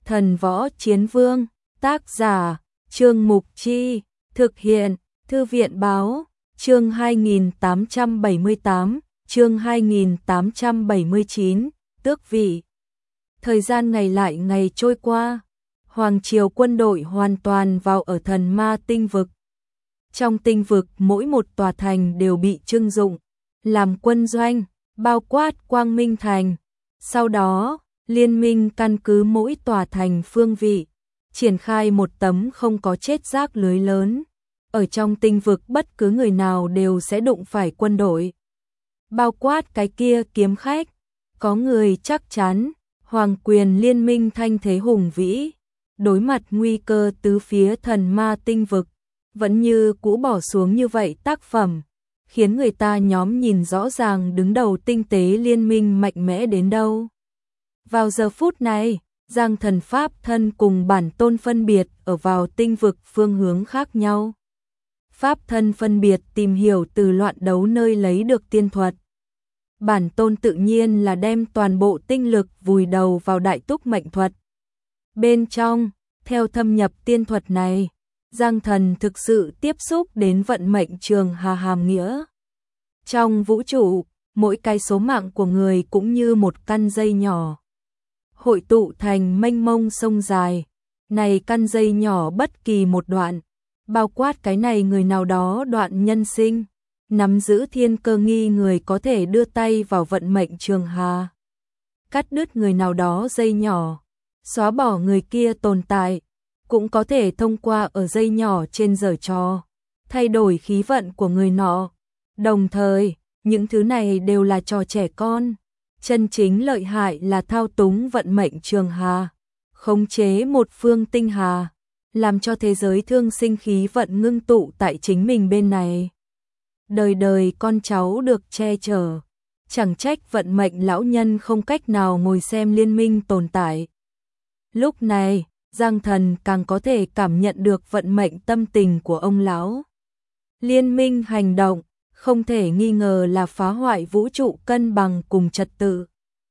Thần Võ Chiến Vương, tác giả, Trương Mục Chi, thực hiện, Thư viện Báo, chương 2878, chương 2879, tước vị. Thời gian ngày lại ngày trôi qua, Hoàng triều quân đội hoàn toàn vào ở thần ma tinh vực. Trong tinh vực mỗi một tòa thành đều bị trưng dụng, làm quân doanh, bao quát Quang Minh Thành. Sau đó, liên minh căn cứ mỗi tòa thành phương vị, triển khai một tấm không có chết rác lưới lớn. Ở trong tinh vực bất cứ người nào đều sẽ đụng phải quân đội. Bao quát cái kia kiếm khách, có người chắc chắn, hoàng quyền liên minh thanh thế hùng vĩ, đối mặt nguy cơ tứ phía thần ma tinh vực, vẫn như cũ bỏ xuống như vậy tác phẩm, khiến người ta nhóm nhìn rõ ràng đứng đầu tinh tế liên minh mạnh mẽ đến đâu. Vào giờ phút này, Giang Thần Pháp thân cùng bản tôn phân biệt ở vào tinh vực phương hướng khác nhau. Pháp thân phân biệt tìm hiểu từ loạn đấu nơi lấy được tiên thuật. Bản tôn tự nhiên là đem toàn bộ tinh lực vùi đầu vào đại túc mệnh thuật. Bên trong, theo thâm nhập tiên thuật này, Giang Thần thực sự tiếp xúc đến vận mệnh trường hà hàm nghĩa. Trong vũ trụ, mỗi cái số mạng của người cũng như một căn dây nhỏ, hội tụ thành mênh mông sông dài. Này căn dây nhỏ bất kỳ một đoạn, bao quát cái này người nào đó đoạn nhân sinh, nắm giữ thiên cơ nghi người có thể đưa tay vào vận mệnh trường hà, cắt đứt người nào đó dây nhỏ, xóa bỏ người kia tồn tại, cũng có thể thông qua ở dây nhỏ trên giở trò, thay đổi khí vận của người nọ. Đồng thời, những thứ này đều là trò trẻ con. Chân chính lợi hại là thao túng vận mệnh trường hà, khống chế một phương tinh hà, làm cho thế giới thương sinh khí vận ngưng tụ tại chính mình bên này. Đời đời con cháu được che chở, chẳng trách vận mệnh lão nhân không cách nào ngồi xem liên minh tồn tại. Lúc này, Giang Thần càng có thể cảm nhận được vận mệnh tâm tình của ông lão. Liên minh hành động, không thể nghi ngờ là phá hoại vũ trụ cân bằng cùng trật tự.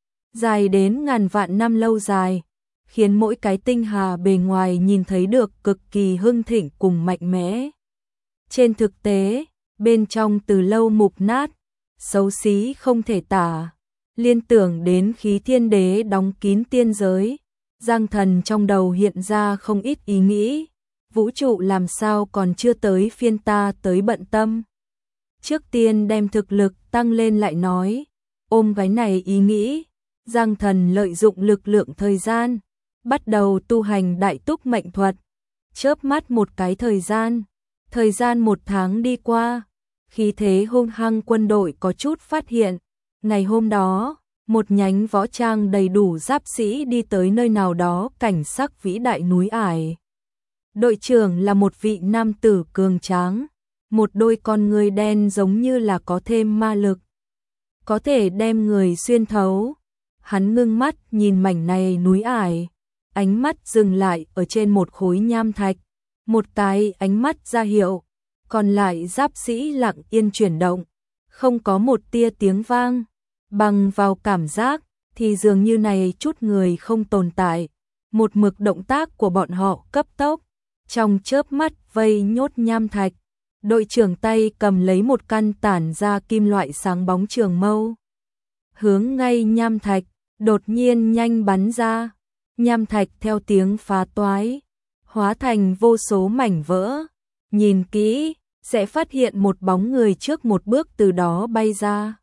Dài đến ngàn vạn năm lâu dài, khiến mỗi cái tinh hà bề ngoài nhìn thấy được cực kỳ hưng thịnh cùng mạnh mẽ. Trên thực tế, bên trong từ lâu mục nát, xấu xí không thể tả. Liên tưởng đến khí thiên đế đóng kín tiên giới, Giang Thần trong đầu hiện ra không ít ý nghĩ. Vũ trụ làm sao còn chưa tới phiên ta tới bận tâm. Trước tiên đem thực lực tăng lên lại nói. Ôm cái này ý nghĩ, Giang Thần lợi dụng lực lượng thời gian, bắt đầu tu hành đại túc mệnh thuật. Chớp mắt một cái thời gian 1 tháng đi qua, khí thế hung hăng quân đội có chút phát hiện. Ngày hôm đó, một nhánh võ trang đầy đủ giáp sĩ đi tới nơi nào đó cảnh sắc vĩ đại núi ải. Đội trưởng là một vị nam tử cường tráng, một đôi con người đen giống như là có thêm ma lực, có thể đem người xuyên thấu. Hắn ngưng mắt nhìn mảnh này núi ải, ánh mắt dừng lại ở trên một khối nham thạch, một cái ánh mắt ra hiệu, còn lại giáp sĩ lặng yên chuyển động, không có một tia tiếng vang. Bằng vào cảm giác thì dường như này chút người không tồn tại, một mực động tác của bọn họ cấp tốc, trong chớp mắt vây nhốt nham thạch. Đội trưởng tay cầm lấy một căn tản ra kim loại sáng bóng trường mâu, hướng ngay nham thạch, đột nhiên nhanh bắn ra. Nham thạch theo tiếng phá toái, hóa thành vô số mảnh vỡ. Nhìn kỹ, sẽ phát hiện một bóng người trước một bước từ đó bay ra.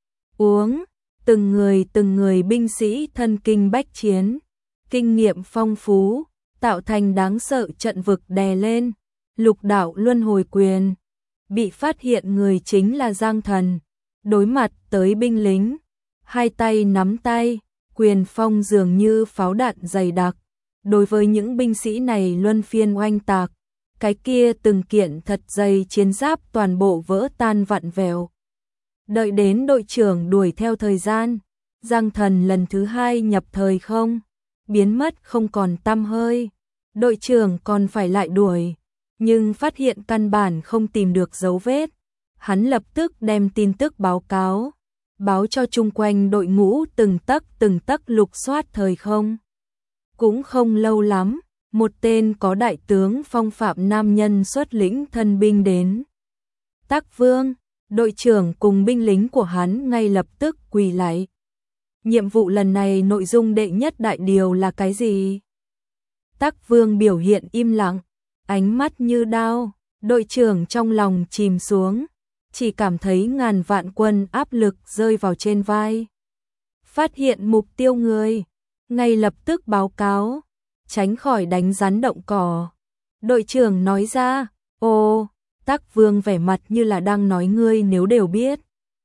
Từng người binh sĩ thân kinh bách chiến, kinh nghiệm phong phú, tạo thành đáng sợ trận vực đè lên. Lục đạo luân hồi quyền, bị phát hiện người chính là Giang Thần. Đối mặt tới binh lính, hai tay nắm tay, quyền phong dường như pháo đạn dày đặc. Đối với những binh sĩ này luân phiên oanh tạc, cái kia từng kiện thật dày chiến giáp toàn bộ vỡ tan vặn vẹo. Đợi đến đội trưởng đuổi theo thời gian, Giang Thần lần thứ 2 nhập thời không, biến mất không còn tăm hơi. Đội trưởng còn phải lại đuổi, nhưng phát hiện căn bản không tìm được dấu vết. Hắn lập tức đem tin tức báo cho chung quanh đội ngũ từng tấc lục soát thời không. Cũng không lâu lắm, một tên có đại tướng phong phạm nam nhân xuất lĩnh thân binh đến. Tắc Vương, đội trưởng cùng binh lính của hắn ngay lập tức quỳ lạy. Nhiệm vụ lần này nội dung đệ nhất đại điều là cái gì? Tắc Vương biểu hiện im lặng, ánh mắt như đao, đội trưởng trong lòng chìm xuống, chỉ cảm thấy ngàn vạn quân áp lực rơi vào trên vai. Phát hiện mục tiêu người, ngay lập tức báo cáo, tránh khỏi đánh rắn động cỏ. Đội trưởng nói ra, ồ, Tắc Vương vẻ mặt như là đang nói ngươi nếu đều biết.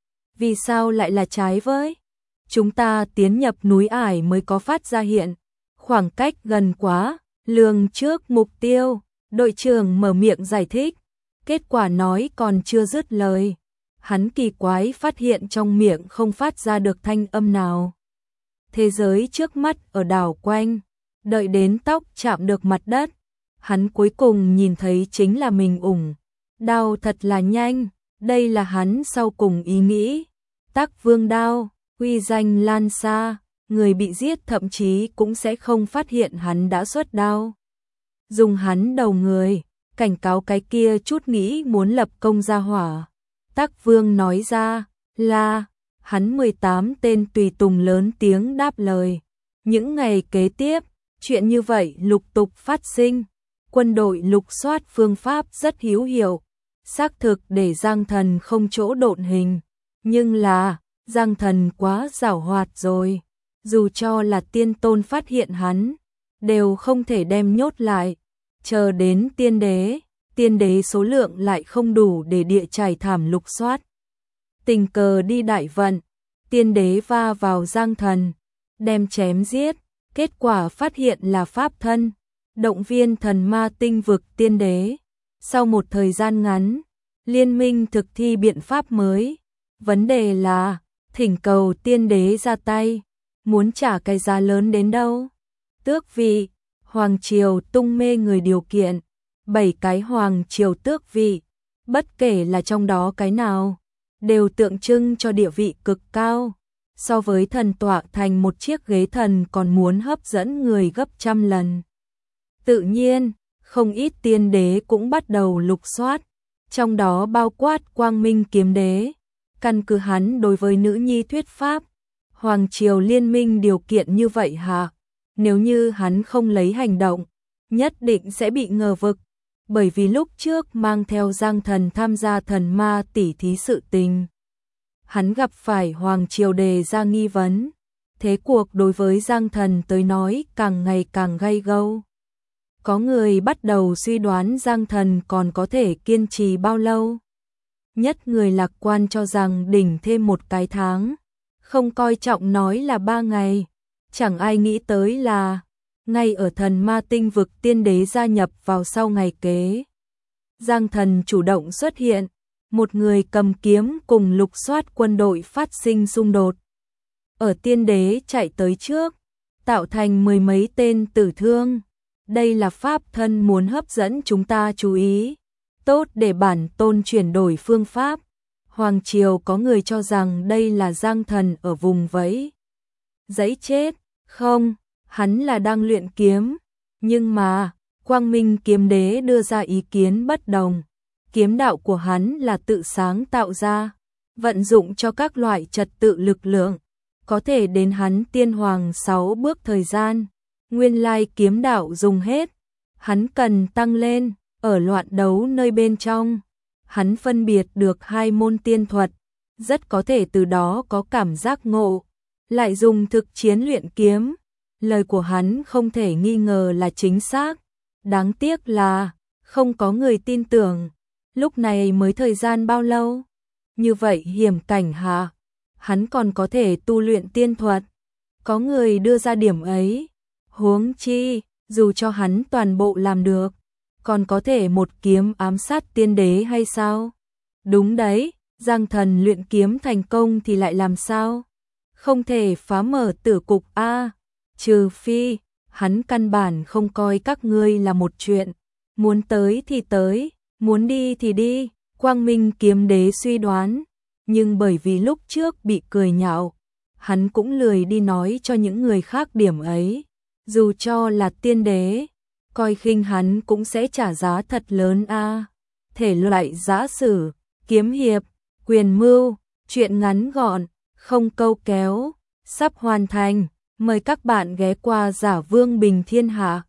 Vì sao lại là trái với? Chúng ta tiến nhập núi ải mới có phát ra hiện, khoảng cách gần quá, lường trước mục tiêu. Đội trưởng mở miệng giải thích, kết quả nói còn chưa dứt lời. Hắn kỳ quái phát hiện trong miệng không phát ra được thanh âm nào. Thế giới trước mắt ở đảo quanh, đợi đến tóc chạm được mặt đất, hắn cuối cùng nhìn thấy chính là mình ủng. Đao thật là nhanh, đây là hắn sau cùng ý nghĩ. Tắc Vương đao, uy danh lan xa, người bị giết thậm chí cũng sẽ không phát hiện hắn đã xuất đao. Dùng hắn đầu người, cảnh cáo cái kia chút nghĩ muốn lập công ra hỏa. Tắc Vương nói ra, là, hắn 18 tên tùy tùng lớn tiếng đáp lời. Những ngày kế tiếp, chuyện như vậy lục tục phát sinh. Quân đội lục soát phương pháp rất hữu hiệu, xác thực để Giang Thần không chỗ độn hình. Nhưng là, Giang Thần quá giảo hoạt rồi. Dù cho là tiên tôn phát hiện hắn, đều không thể đem nhốt lại. Chờ đến tiên đế số lượng lại không đủ để địa trải thảm lục soát. Tình cờ đi đại vận, tiên đế va vào Giang Thần, đem chém giết, kết quả phát hiện là pháp thân, động viên thần ma tinh vực tiên đế. Sau một thời gian ngắn, liên minh thực thi biện pháp mới. Vấn đề là, thỉnh cầu tiên đế ra tay, muốn trả cái giá lớn đến đâu? Tước vị, hoàng triều tung mê người điều kiện, 7 cái hoàng triều tước vị, bất kể là trong đó cái nào, đều tượng trưng cho địa vị cực cao. So với thần tọa thành một chiếc ghế thần còn muốn hấp dẫn người gấp trăm lần. Tự nhiên, không ít tiên đế cũng bắt đầu lục soát, trong đó bao quát Quang Minh Kiếm Đế. Căn cứ hắn đối với nữ nhi thuyết pháp, hoàng triều liên minh điều kiện như vậy hả? Nếu như hắn không lấy hành động, nhất định sẽ bị ngờ vực, bởi vì lúc trước mang theo Giang Thần tham gia thần ma tỉ thí sự tình. Hắn gặp phải hoàng triều đề ra nghi vấn, thế cuộc đối với Giang Thần tới nói càng ngày càng gay gâu. Có người bắt đầu suy đoán Giang Thần còn có thể kiên trì bao lâu. Nhất người lạc quan cho rằng đỉnh thêm một cái tháng, không coi trọng nói là 3 ngày. Chẳng ai nghĩ tới là, ngay ở thần ma tinh vực tiên đế gia nhập vào sau ngày kế. Giang Thần chủ động xuất hiện, một người cầm kiếm cùng lục soát quân đội phát sinh xung đột. Ở tiên đế chạy tới trước, tạo thành 10 mấy tên tử thương. Đây là pháp thân muốn hấp dẫn chúng ta chú ý. Tốt để bản tôn chuyển đổi phương pháp. Hoàng triều có người cho rằng đây là Giang Thần ở vùng vẫy giấy chết. Không, hắn là đang luyện kiếm. Nhưng mà, Quang Minh Kiếm Đế đưa ra ý kiến bất đồng. Kiếm đạo của hắn là tự sáng tạo ra, vận dụng cho các loại trật tự lực lượng, có thể đến hắn tiên hoàng 6 bước thời gian. Nguyên lai kiếm đạo dùng hết, hắn cần tăng lên, ở loạn đấu nơi bên trong. Hắn phân biệt được 2 môn tiên thuật, rất có thể từ đó có cảm giác ngộ, lại dùng thực chiến luyện kiếm. Lời của hắn không thể nghi ngờ là chính xác, đáng tiếc là không có người tin tưởng. Lúc này mới thời gian bao lâu? Như vậy hiểm cảnh hả? Hắn còn có thể tu luyện tiên thuật. Có người đưa ra điểm ấy. Huống chi, dù cho hắn toàn bộ làm được, còn có thể một kiếm ám sát tiên đế hay sao? Đúng đấy, Giang Thần luyện kiếm thành công thì lại làm sao? Không thể phá mở tử cục a, trừ phi, hắn căn bản không coi các ngươi là một chuyện. Muốn tới thì tới, muốn đi thì đi, Quang Minh Kiếm Đế suy đoán. Nhưng bởi vì lúc trước bị cười nhạo, hắn cũng lười đi nói cho những người khác điểm ấy. Dù cho là tiên đế, coi khinh hắn cũng sẽ trả giá thật lớn a. Thể loại giã sử, kiếm hiệp, quyền mưu, truyện ngắn gọn, không câu kéo, sắp hoàn thành. Mời các bạn ghé qua Giả Vương Bình Thiên Hạ.